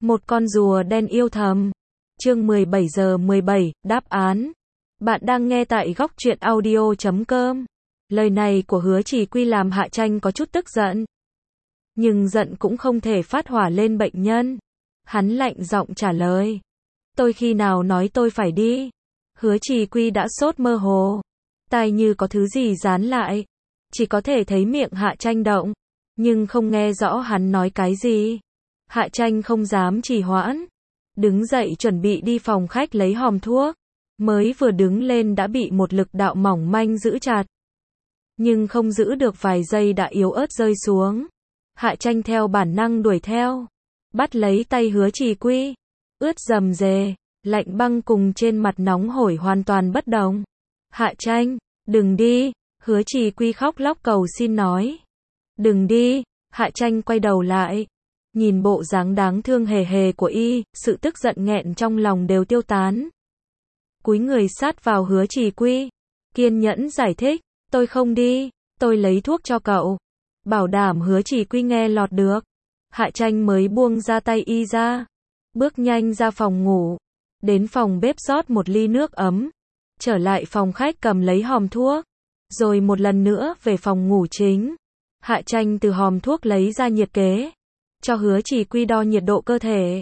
Một con rùa đen yêu thầm. Chương 17:17, đáp án. Bạn đang nghe tại góc truyện audio.com. Lời này của Hứa Chỉ Quy làm Hạ Tranh có chút tức giận. Nhưng giận cũng không thể phát hỏa lên bệnh nhân. Hắn lạnh giọng trả lời. Tôi khi nào nói tôi phải đi? Hứa Chỉ Quy đã sốt mơ hồ. Tai như có thứ gì dán lại. Chỉ có thể thấy miệng Hạ Tranh động. Nhưng không nghe rõ hắn nói cái gì. Hạ Tranh không dám trì hoãn. Đứng dậy chuẩn bị đi phòng khách lấy hòm thuốc. Mới vừa đứng lên đã bị một lực đạo mỏng manh giữ chặt. Nhưng không giữ được vài giây đã yếu ớt rơi xuống. Hạ Tranh theo bản năng đuổi theo. Bắt lấy tay Hứa Chỉ Quy. Ướt rầm rề, lạnh băng cùng trên mặt nóng hổi hoàn toàn bất đồng. Hạ Tranh, đừng đi. Hứa Chỉ Quy khóc lóc cầu xin nói. Đừng đi. Hạ Tranh quay đầu lại. Nhìn bộ dáng đáng thương hề hề của y, sự tức giận nghẹn trong lòng đều tiêu tán. Cúi người sát vào Hứa Chỉ Quy. Kiên nhẫn giải thích. Tôi không đi. Tôi lấy thuốc cho cậu. Bảo đảm Hứa Chỉ Quy nghe lọt được. Hạ Tranh mới buông ra tay y ra. Bước nhanh ra phòng ngủ. Đến phòng bếp rót một ly nước ấm. Trở lại phòng khách cầm lấy hòm thuốc. Rồi một lần nữa về phòng ngủ chính. Hạ Tranh từ hòm thuốc lấy ra nhiệt kế. Cho Hứa Chỉ Quy đo nhiệt độ cơ thể.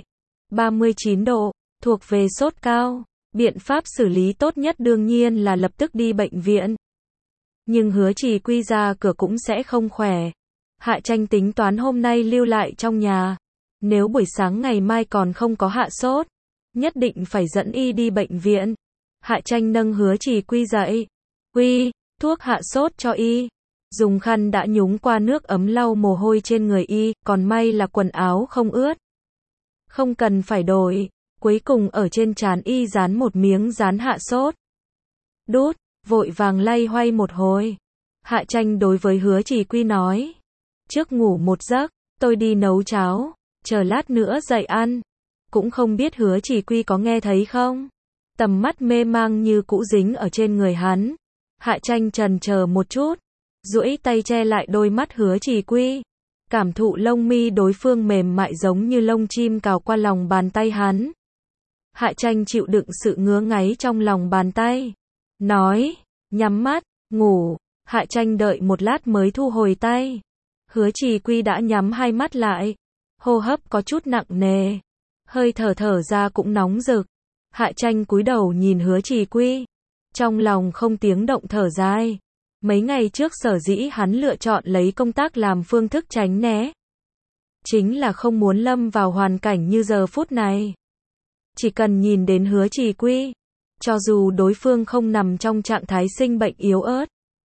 39 độ, thuộc về sốt cao. Biện pháp xử lý tốt nhất đương nhiên là lập tức đi bệnh viện. Nhưng Hứa Chỉ Quy ra cửa cũng sẽ không khỏe. Hạ Tranh tính toán hôm nay lưu lại trong nhà. Nếu buổi sáng ngày mai còn không có hạ sốt, nhất định phải dẫn y đi bệnh viện. Hạ Tranh nâng Hứa Chỉ Quy dậy. Quy, thuốc hạ sốt cho y. Dùng khăn đã nhúng qua nước ấm lau mồ hôi trên người y, còn may là quần áo không ướt. Không cần phải đổi. Cuối cùng ở trên trán y dán một miếng dán hạ sốt. Đút, vội vàng lay hoay một hồi. Hạ Tranh đối với Hứa Chỉ Quy nói. Trước ngủ một giấc, tôi đi nấu cháo, chờ lát nữa dậy ăn. Cũng không biết Hứa Chỉ Quy có nghe thấy không? Tầm mắt mê mang như cũ dính ở trên người hắn. Hạ Tranh chần chờ một chút. Duỗi tay che lại đôi mắt Hứa Chỉ Quy. Cảm thụ lông mi đối phương mềm mại giống như lông chim cào qua lòng bàn tay hắn. Hạ Tranh chịu đựng sự ngứa ngáy trong lòng bàn tay. Nói, nhắm mắt, ngủ. Hạ Tranh đợi một lát mới thu hồi tay. Hứa Chỉ Quy đã nhắm hai mắt lại. Hô hấp có chút nặng nề. Hơi thở ra cũng nóng rực. Hạ Tranh cúi đầu nhìn Hứa Chỉ Quy. Trong lòng không tiếng động thở dài. Mấy ngày trước sở dĩ hắn lựa chọn lấy công tác làm phương thức tránh né. Chính là không muốn lâm vào hoàn cảnh như giờ phút này. Chỉ cần nhìn đến Hứa Chỉ Quy. Cho dù đối phương không nằm trong trạng thái sinh bệnh yếu ớt.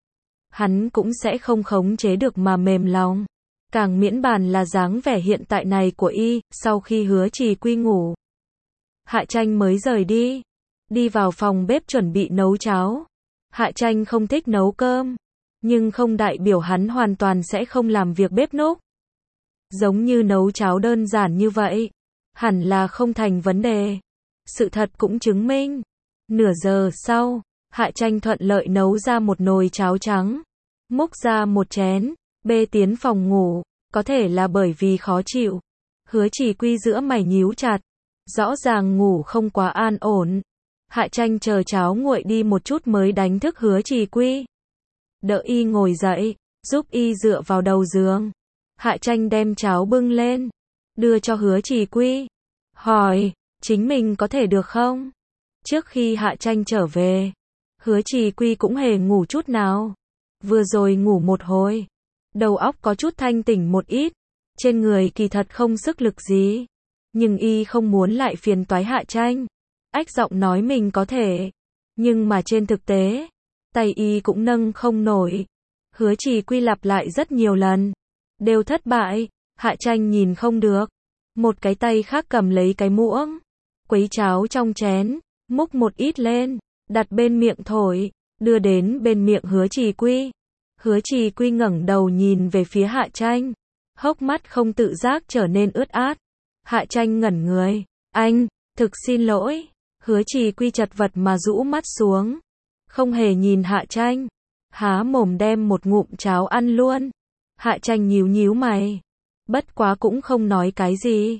Hắn cũng sẽ không khống chế được mà mềm lòng. Càng miễn bàn là dáng vẻ hiện tại này của y, sau khi Hứa Chỉ Quy ngủ. Hạ Tranh mới rời đi. Đi vào phòng bếp chuẩn bị nấu cháo. Hạ Tranh không thích nấu cơm. Nhưng không đại biểu hắn hoàn toàn sẽ không làm việc bếp núc. Giống như nấu cháo đơn giản như vậy. Hẳn là không thành vấn đề. Sự thật cũng chứng minh. Nửa giờ sau, Hạ Tranh thuận lợi nấu ra một nồi cháo trắng. Múc ra một chén, bê tiến phòng ngủ. Có thể là bởi vì khó chịu. Hứa Chỉ Quy giữa mày nhíu chặt. Rõ ràng ngủ không quá an ổn. Hạ Tranh chờ cháo nguội đi một chút mới đánh thức Hứa Chỉ Quy. Đợi y ngồi dậy, giúp y dựa vào đầu giường. Hạ Tranh đem cháo bưng lên, đưa cho Hứa Chỉ Quy. Hỏi, chính mình có thể được không? Trước khi Hạ Tranh trở về, Hứa Chỉ Quy cũng hề ngủ chút nào. Vừa rồi ngủ một hồi, đầu óc có chút thanh tỉnh một ít. Trên người kỳ thật không sức lực gì. Nhưng y không muốn lại phiền toái Hạ Tranh. Ách giọng nói mình có thể. Nhưng mà trên thực tế, tay y cũng nâng không nổi. Hứa Chỉ Quy lặp lại rất nhiều lần. Đều thất bại. Hạ Tranh nhìn không được. Một cái tay khác cầm lấy cái muỗng. Quấy cháo trong chén. Múc một ít lên. Đặt bên miệng thổi. Đưa đến bên miệng Hứa Chỉ Quy. Hứa Chỉ Quy ngẩng đầu nhìn về phía Hạ Tranh. Hốc mắt không tự giác trở nên ướt át. Hạ Tranh ngẩn người. Anh, thực xin lỗi. Hứa Chỉ Quy chật vật mà rũ mắt xuống. Không hề nhìn Hạ Tranh. Há mồm đem một ngụm cháo ăn luôn. Hạ Tranh nhíu nhíu mày. Bất quá cũng không nói cái gì.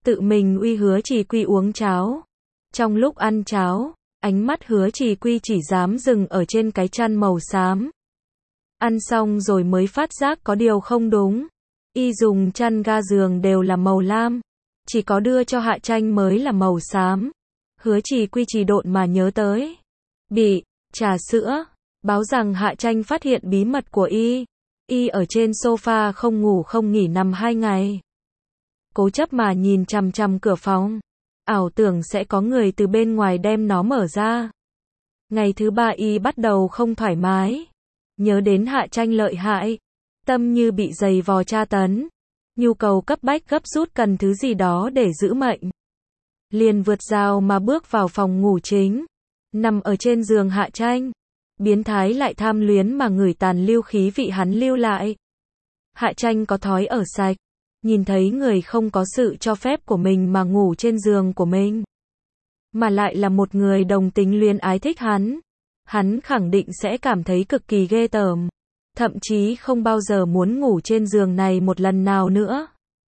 tự mình uy Hứa Chỉ Quy uống cháo. Trong lúc ăn cháo, ánh mắt Hứa Chỉ Quy chỉ dám dừng ở trên cái chăn màu xám. Ăn xong rồi mới phát giác có điều không đúng. Y dùng chăn ga giường đều là màu lam, chỉ có đưa cho Hạ Tranh mới là màu xám. Hứa Chỉ Quy chỉ độn mà nhớ tới. Bị trà sữa, báo rằng Hạ Tranh phát hiện bí mật của y. Y ở trên sofa không ngủ không nghỉ nằm 2 ngày. Cố chấp mà nhìn chằm chằm cửa phòng. Ảo tưởng sẽ có người từ bên ngoài đem nó mở ra. Ngày thứ 3 y bắt đầu không thoải mái. Nhớ đến Hạ Tranh lợi hại. Tâm như bị giày vò tra tấn. Nhu cầu cấp bách gấp rút cần thứ gì đó để giữ mệnh. Liền vượt rào mà bước vào phòng ngủ chính. Nằm ở trên giường Hạ Tranh. Biến thái lại tham luyến mà ngửi tàn lưu khí vị hắn lưu lại. Hạ Tranh có thói ở sạch. Nhìn thấy người không có sự cho phép của mình mà ngủ trên giường của mình. Mà lại là một người đồng tính luyến ái thích hắn. Hắn khẳng định sẽ cảm thấy cực kỳ ghê tởm. Thậm chí không bao giờ muốn ngủ trên giường này một lần nào nữa.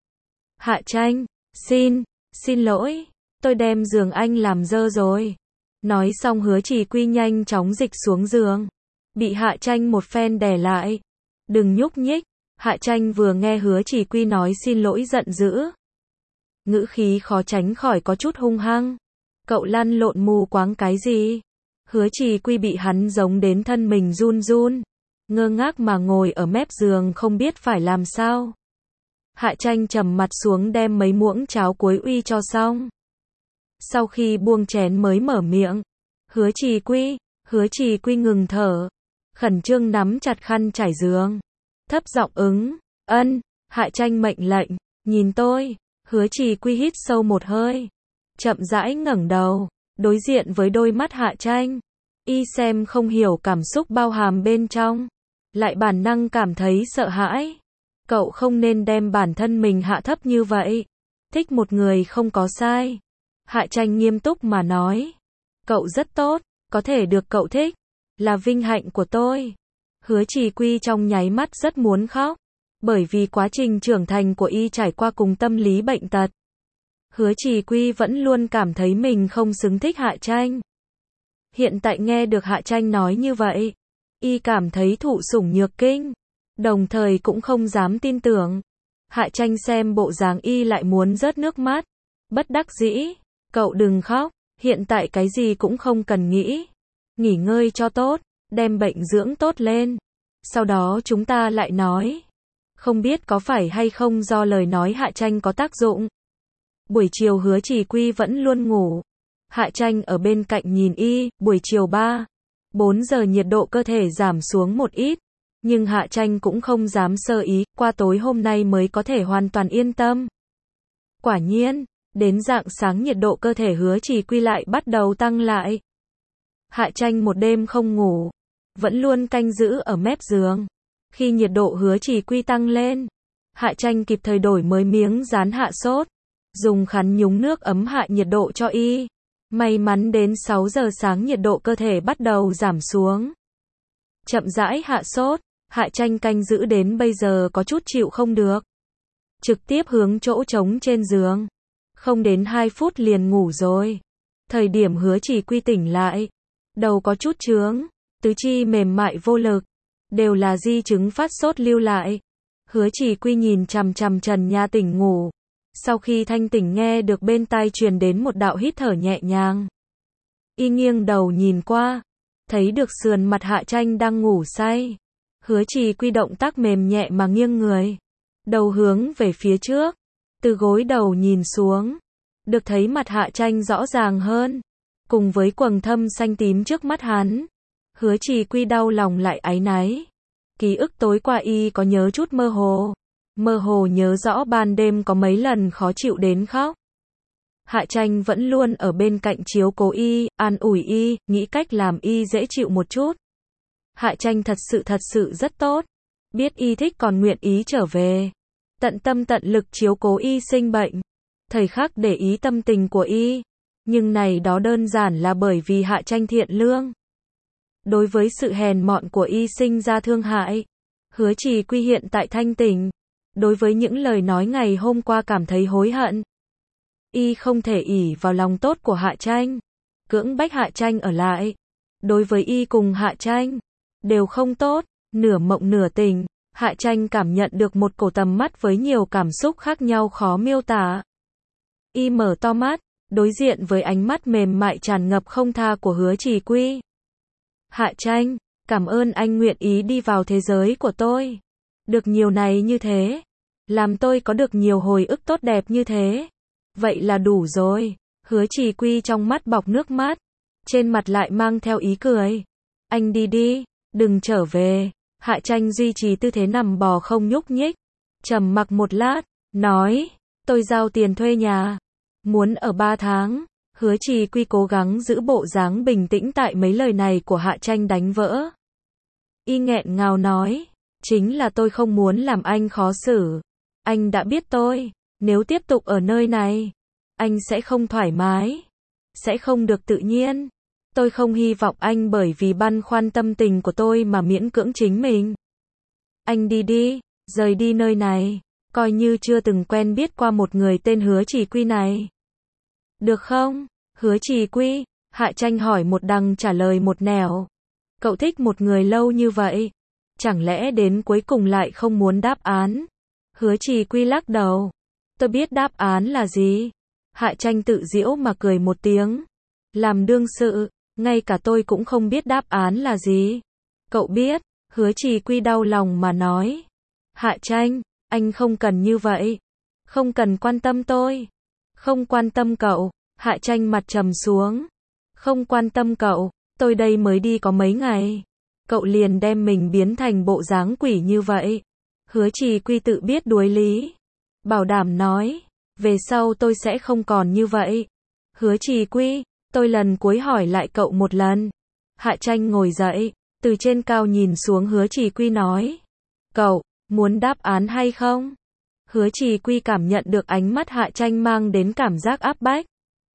Hạ Tranh, xin lỗi, tôi đem giường anh làm dơ rồi. Nói xong Hứa Chỉ Quy nhanh chóng dịch xuống giường. Bị Hạ Tranh một phen đè lại. Đừng nhúc nhích. Hạ Tranh vừa nghe Hứa Chỉ Quy nói xin lỗi giận dữ. Ngữ khí khó tránh khỏi có chút hung hăng. Cậu lăn lộn mù quáng cái gì? Hứa Chỉ Quy bị hắn giống đến thân mình run run. Ngơ ngác mà ngồi ở mép giường không biết phải làm sao. Hạ Tranh trầm mặt xuống đem mấy muỗng cháo cuối uy cho xong. Sau khi buông chén mới mở miệng. Hứa Chỉ Quy ngừng thở. Khẩn trương nắm chặt khăn trải giường. Thấp giọng ứng, ân, Hạ Tranh mệnh lệnh, nhìn tôi. Hứa Chỉ Quy hít sâu một hơi. Chậm rãi ngẩng đầu, đối diện với đôi mắt Hạ Tranh. Y xem không hiểu cảm xúc bao hàm bên trong. Lại bản năng cảm thấy sợ hãi. Cậu không nên đem bản thân mình hạ thấp như vậy. Thích một người không có sai. Hạ Tranh nghiêm túc mà nói. Cậu rất tốt, có thể được cậu thích. Là vinh hạnh của tôi. Hứa Chỉ Quy trong nháy mắt rất muốn khóc. Bởi vì quá trình trưởng thành của y trải qua cùng tâm lý bệnh tật. Hứa Chỉ Quy vẫn luôn cảm thấy mình không xứng thích Hạ Tranh. Hiện tại nghe được Hạ Tranh nói như vậy. Y cảm thấy thụ sủng nhược kinh. Đồng thời cũng không dám tin tưởng. Hạ Tranh xem bộ dáng y lại muốn rớt nước mắt. Bất đắc dĩ. Cậu đừng khóc. Hiện tại cái gì cũng không cần nghĩ. Nghỉ ngơi cho tốt. Đem bệnh dưỡng tốt lên. Sau đó chúng ta lại nói. Không biết có phải hay không do lời nói Hạ Tranh có tác dụng. Buổi chiều Hứa Chỉ Quy vẫn luôn ngủ. Hạ Tranh ở bên cạnh nhìn y. Buổi chiều 3-4 giờ nhiệt độ cơ thể giảm xuống một ít. Nhưng Hạ Tranh cũng không dám sơ ý. Qua tối hôm nay mới có thể hoàn toàn yên tâm. Quả nhiên, đến rạng sáng nhiệt độ cơ thể Hứa Chỉ Quy lại bắt đầu tăng lại. Hạ Tranh một đêm không ngủ. Vẫn luôn canh giữ ở mép giường. Khi nhiệt độ Hứa Chỉ Quy tăng lên, Hạ Tranh kịp thời đổi mới miếng dán hạ sốt. Dùng khăn nhúng nước ấm hạ nhiệt độ cho y. May mắn đến 6 giờ sáng nhiệt độ cơ thể bắt đầu giảm xuống. Chậm rãi hạ sốt, Hạ Tranh canh giữ đến bây giờ có chút chịu không được. Trực tiếp hướng chỗ trống trên giường. Không đến 2 phút liền ngủ rồi. Thời điểm Hứa Chỉ Quy tỉnh lại, đầu có chút chướng, tứ chi mềm mại vô lực, đều là di chứng phát sốt lưu lại. Hứa Chỉ Quy nhìn chằm chằm trần nhà tỉnh ngủ. Sau khi thanh tỉnh nghe được bên tai truyền đến một đạo hít thở nhẹ nhàng. Y nghiêng đầu nhìn qua, thấy được sườn mặt Hạ Tranh đang ngủ say. Hứa Chỉ Quy động tác mềm nhẹ mà nghiêng người, đầu hướng về phía trước, từ gối đầu nhìn xuống, được thấy mặt Hạ Tranh rõ ràng hơn, cùng với quầng thâm xanh tím trước mắt hắn. Hứa Chỉ Quy đau lòng lại áy náy. Ký ức tối qua y có nhớ chút mơ hồ nhớ rõ ban đêm có mấy lần khó chịu đến khóc. Hạ Tranh vẫn luôn ở bên cạnh chiếu cố y, an ủi y, nghĩ cách làm y dễ chịu một chút. Hạ Tranh thật sự rất tốt. Biết y thích còn nguyện ý trở về. Tận tâm tận lực chiếu cố y sinh bệnh. Thời khắc để ý tâm tình của y. Nhưng này đó đơn giản là bởi vì Hạ Tranh thiện lương. Đối với sự hèn mọn của y sinh ra thương hại. Hứa Chỉ Quy hiện tại thanh tỉnh. Đối với những lời nói ngày hôm qua cảm thấy hối hận. Y không thể ỷ vào lòng tốt của Hạ Tranh, cưỡng bách Hạ Tranh ở lại. Đối với Y cùng Hạ Tranh, đều không tốt. Nửa mộng nửa tỉnh, Hạ Tranh cảm nhận được một cổ tầm mắt với nhiều cảm xúc khác nhau khó miêu tả. Y mở to mắt, đối diện với ánh mắt mềm mại tràn ngập không tha của Hứa Chỉ Quy. Hạ Tranh, cảm ơn anh nguyện ý đi vào thế giới của tôi. Được nhiều này như thế, làm tôi có được nhiều hồi ức tốt đẹp như thế. Vậy là đủ rồi. Hứa Chỉ Quy trong mắt bọc nước mắt, trên mặt lại mang theo ý cười. Anh đi đi, đừng trở về. Hạ Tranh duy trì tư thế nằm bò không nhúc nhích, trầm mặc một lát, nói, tôi giao tiền thuê nhà, muốn ở 3 tháng. Hứa Chỉ Quy cố gắng giữ bộ dáng bình tĩnh tại mấy lời này của Hạ Tranh đánh vỡ. Y nghẹn ngào nói, chính là tôi không muốn làm anh khó xử. Anh đã biết tôi, nếu tiếp tục ở nơi này, anh sẽ không thoải mái, sẽ không được tự nhiên. Tôi không hy vọng anh bởi vì băn khoăn tâm tình của tôi mà miễn cưỡng chính mình. Anh đi đi, rời đi nơi này, coi như chưa từng quen biết qua một người tên Hứa Chỉ Quy này. Được không? Hứa Chỉ Quy, Hạ Tranh hỏi một đằng trả lời một nẻo. Cậu thích một người lâu như vậy, chẳng lẽ đến cuối cùng lại không muốn đáp án? Hứa Chỉ Quy lắc đầu. Tôi biết đáp án là gì. Hạ Tranh tự giễu mà cười một tiếng. Làm đương sự, ngay cả tôi cũng không biết đáp án là gì. Cậu biết, Hứa Chỉ Quy đau lòng mà nói. Hạ Tranh, anh không cần như vậy. Không cần quan tâm tôi. Không quan tâm cậu. Hạ Tranh mặt trầm xuống. Không quan tâm cậu, tôi đây mới đi có mấy ngày. Cậu liền đem mình biến thành bộ dáng quỷ như vậy. Hứa Chỉ Quy tự biết đuối lý. Bảo đảm nói, về sau tôi sẽ không còn như vậy. Hứa Chỉ Quy, tôi lần cuối hỏi lại cậu một lần. Hạ Tranh ngồi dậy, từ trên cao nhìn xuống Hứa Chỉ Quy nói. Cậu, muốn đáp án hay không? Hứa Chỉ Quy cảm nhận được ánh mắt Hạ Tranh mang đến cảm giác áp bách.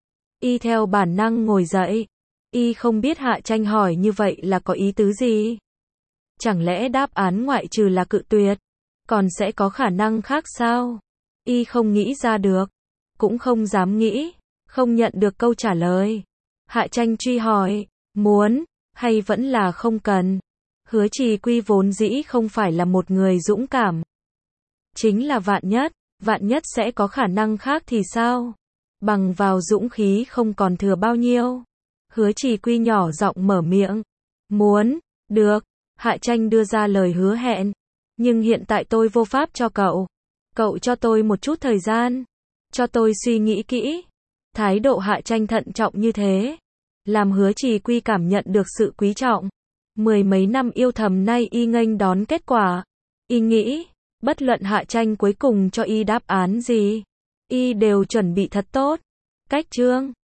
Y theo bản năng ngồi dậy. Y không biết Hạ Tranh hỏi như vậy là có ý tứ gì. Chẳng lẽ đáp án ngoại trừ là cự tuyệt, còn sẽ có khả năng khác sao? Y không nghĩ ra được, cũng không dám nghĩ, không nhận được câu trả lời. Hạ Tranh truy hỏi, muốn, hay vẫn là không cần? Hứa Chỉ Quy vốn dĩ không phải là một người dũng cảm. Chính là vạn nhất sẽ có khả năng khác thì sao? Bằng vào dũng khí không còn thừa bao nhiêu. Hứa Chỉ Quy nhỏ giọng mở miệng. Muốn, được. Hạ Tranh đưa ra lời hứa hẹn. Nhưng hiện tại tôi vô pháp cho cậu. Cậu cho tôi một chút thời gian. Cho tôi suy nghĩ kỹ. Thái độ Hạ Tranh thận trọng như thế, làm Hứa Chỉ Quy cảm nhận được sự quý trọng. Mười mấy năm yêu thầm nay Y nghênh đón kết quả. Y nghĩ, bất luận Hạ Tranh cuối cùng cho Y đáp án gì, Y đều chuẩn bị thật tốt. Cách chương